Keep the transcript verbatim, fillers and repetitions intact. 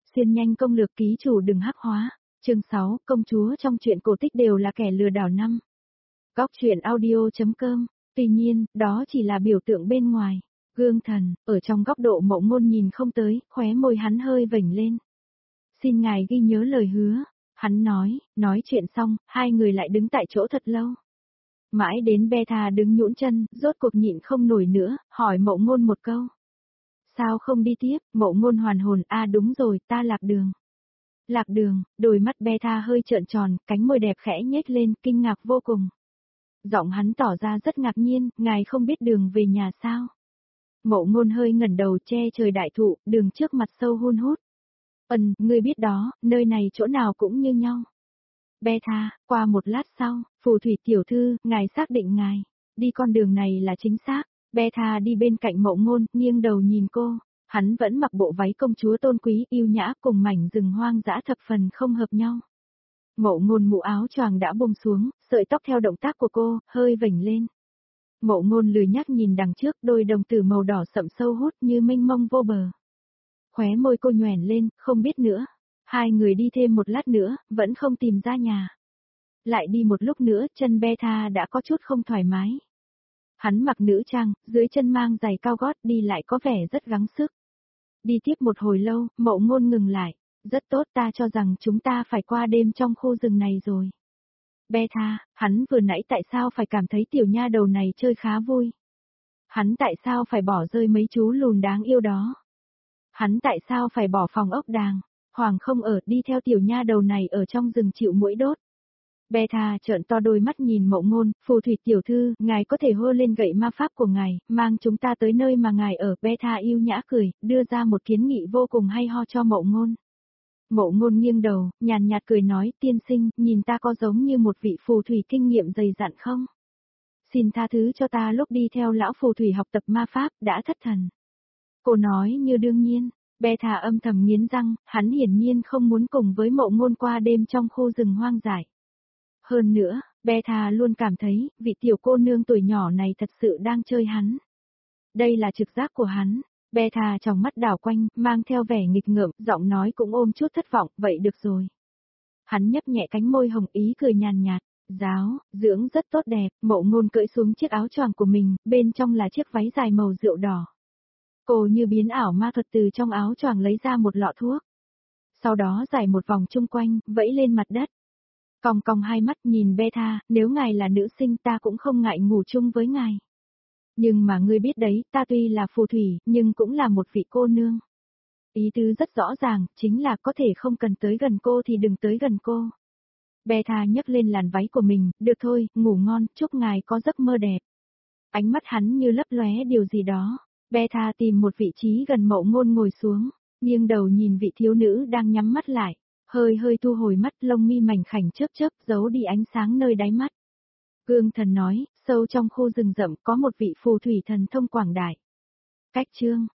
Xuyên nhanh công lược ký chủ đừng hắc hóa. Chương sáu, công chúa trong truyện cổ tích đều là kẻ lừa đảo năm. Góc truyện audio.com. Tuy nhiên, đó chỉ là biểu tượng bên ngoài. Gương thần, ở trong góc độ Mộ Ngôn nhìn không tới, khóe môi hắn hơi vểnh lên. Xin ngài ghi nhớ lời hứa. Hắn nói, nói chuyện xong, hai người lại đứng tại chỗ thật lâu. Mãi đến Beta đứng nhũn chân, rốt cuộc nhịn không nổi nữa, hỏi Mộ Ngôn một câu. Sao không đi tiếp? Mộ Ngôn hoàn hồn, a à, đúng rồi, ta lạc đường. Lạc đường, đôi mắt Beta hơi trợn tròn, cánh môi đẹp khẽ nhếch lên, kinh ngạc vô cùng. Giọng hắn tỏ ra rất ngạc nhiên, ngài không biết đường về nhà sao? Mộ Ngôn hơi ngẩng đầu che trời đại thụ, đường trước mặt sâu hun hút. Ừm, ngươi biết đó, nơi này chỗ nào cũng như nhau. Beta, qua một lát sau, phù thủy tiểu thư, ngài xác định ngài, đi con đường này là chính xác. Beta đi bên cạnh Mộ Ngôn, nghiêng đầu nhìn cô, hắn vẫn mặc bộ váy công chúa tôn quý yêu nhã cùng mảnh rừng hoang dã thập phần không hợp nhau. Mộ Ngôn mũ áo choàng đã buông xuống, sợi tóc theo động tác của cô, hơi vểnh lên. Mộ Ngôn lười nhác nhìn đằng trước, đôi đồng tử màu đỏ sậm sâu hút như mênh mông vô bờ. Khóe môi cô nhoẻn lên, không biết nữa. Hai người đi thêm một lát nữa, vẫn không tìm ra nhà. Lại đi một lúc nữa, chân Beta đã có chút không thoải mái. Hắn mặc nữ trang, dưới chân mang giày cao gót đi lại có vẻ rất gắng sức. Đi tiếp một hồi lâu, Mộ Ngôn ngừng lại. Rất tốt, ta cho rằng chúng ta phải qua đêm trong khu rừng này rồi. Beta, hắn vừa nãy tại sao phải cảm thấy tiểu nha đầu này chơi khá vui? Hắn tại sao phải bỏ rơi mấy chú lùn đáng yêu đó? Hắn tại sao phải bỏ phòng ốc đàng, hoàng không ở, đi theo tiểu nha đầu này ở trong rừng chịu muỗi đốt? Beta trợn to đôi mắt nhìn Mộ Ngôn, phù thủy tiểu thư, ngài có thể hô lên gậy ma pháp của ngài, mang chúng ta tới nơi mà ngài ở. Beta yêu nhã cười, đưa ra một kiến nghị vô cùng hay ho cho Mộ Ngôn. Mộ Ngôn nghiêng đầu, nhàn nhạt cười nói, tiên sinh, nhìn ta có giống như một vị phù thủy kinh nghiệm dày dặn không? Xin tha thứ cho ta lúc đi theo lão phù thủy học tập ma pháp, đã thất thần. Cô nói như đương nhiên. Beta âm thầm nghiến răng, hắn hiển nhiên không muốn cùng với Mộ Ngôn qua đêm trong khu rừng hoang dại. Hơn nữa, Beta luôn cảm thấy, vị tiểu cô nương tuổi nhỏ này thật sự đang chơi hắn. Đây là trực giác của hắn. Beta trong mắt đảo quanh, mang theo vẻ nghịch ngợm, giọng nói cũng ôm chút thất vọng, vậy được rồi. Hắn nhấp nhẹ cánh môi hồng ý cười nhàn nhạt, giáo, dưỡng rất tốt đẹp. Mộ Ngôn cởi xuống chiếc áo choàng của mình, bên trong là chiếc váy dài màu rượu đỏ. Cô như biến ảo ma thuật từ trong áo choàng lấy ra một lọ thuốc. Sau đó giải một vòng chung quanh, vẫy lên mặt đất. Cong cong hai mắt nhìn Beta, nếu ngài là nữ sinh ta cũng không ngại ngủ chung với ngài. Nhưng mà ngươi biết đấy, ta tuy là phù thủy, nhưng cũng là một vị cô nương. Ý tứ rất rõ ràng, chính là có thể không cần tới gần cô thì đừng tới gần cô. Beta nhấc lên làn váy của mình, được thôi, ngủ ngon, chúc ngài có giấc mơ đẹp. Ánh mắt hắn như lấp lóe điều gì đó. Beta tìm một vị trí gần Mộ Ngôn ngồi xuống, nghiêng đầu nhìn vị thiếu nữ đang nhắm mắt lại, hơi hơi thu hồi mắt, lông mi mảnh khảnh chớp chớp, giấu đi ánh sáng nơi đáy mắt. Gương thần nói, sâu trong khu rừng rậm có một vị phù thủy thần thông quảng đại. Cách chương